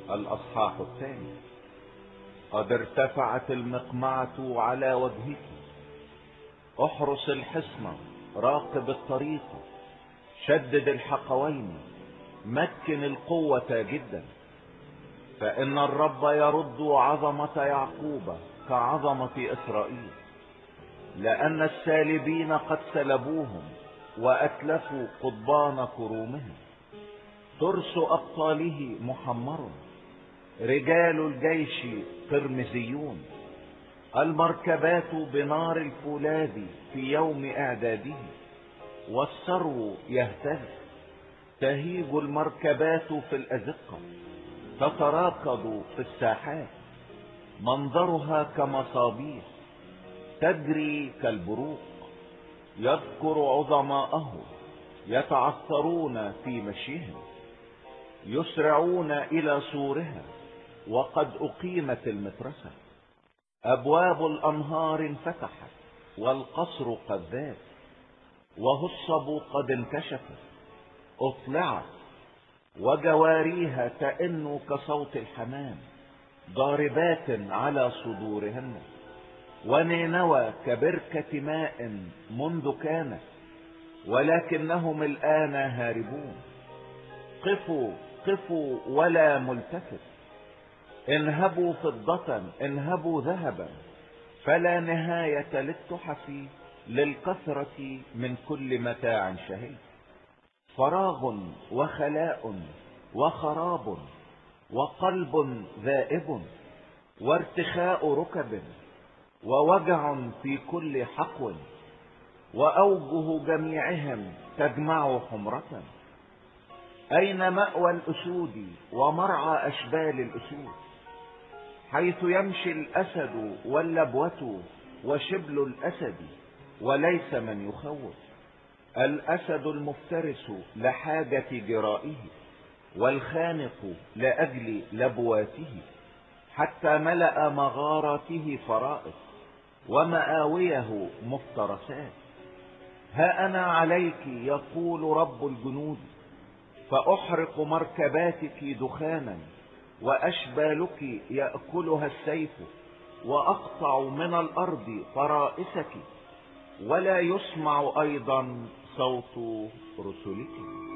الأصحاح الثاني. قد ارتفعت المقمعة على وجهك، احرس الحصن، راقب الطريق، شدد الحقوين، مكن القوة جدا. فإن الرب يرد عظمة يعقوب كعظمة إسرائيل، لأن السالبين قد سلبوهم وأتلفوا قضبان كرومهم. ترس أبطاله محمر، رجال الجيش قرمزيون. المركبات بنار الفولاذ في يوم إعداده، والسرو يهتز. تهيج المركبات في الأزقة، تتراكض في الساحات. منظرها كمصابيح، تجري كالبروق. يذكر عظماءه يتعثرون في مشيهم، يسرعون إلى سورها، وقد أقيمت المترسة. أبواب الأنهار انفتحت، والقصر قد ذاب، وهصب قد انكشفت. أطلعت، وجواريها تئن كصوت الحمام، ضاربات على صدورهن. ونينوى كبركة ماء منذ كانت، ولكنهم الآن هاربون. قفوا قفوا ولا ملتفت، انهبوا فضة، انهبوا ذهبا. فلا نهاية للتحف، للكثرة من كل متاع شهي. فراغ وخلاء وخراب، وقلب ذائب، وارتخاء ركب، ووجع في كل حقو. وأوجه جميعهم تجمع حمرة. أين مأوى الأسود ومرعى أشبال الأسود، حيث يمشي الأسد واللبوة وشبل الأسد، وليس من يخوف. الأسد المفترس لحاجة جرائه، والخانق لأجل لبواته. حتى ملأ مغاراته فرائص، ومآويه مفترسات. ها أنا عليك يقول رب الجنود، فأحرق مركباتك دخانا، وأشبالك يأكلها السيف. وأقطع من الأرض فرائسك، ولا يسمع أيضا صوت رسلك.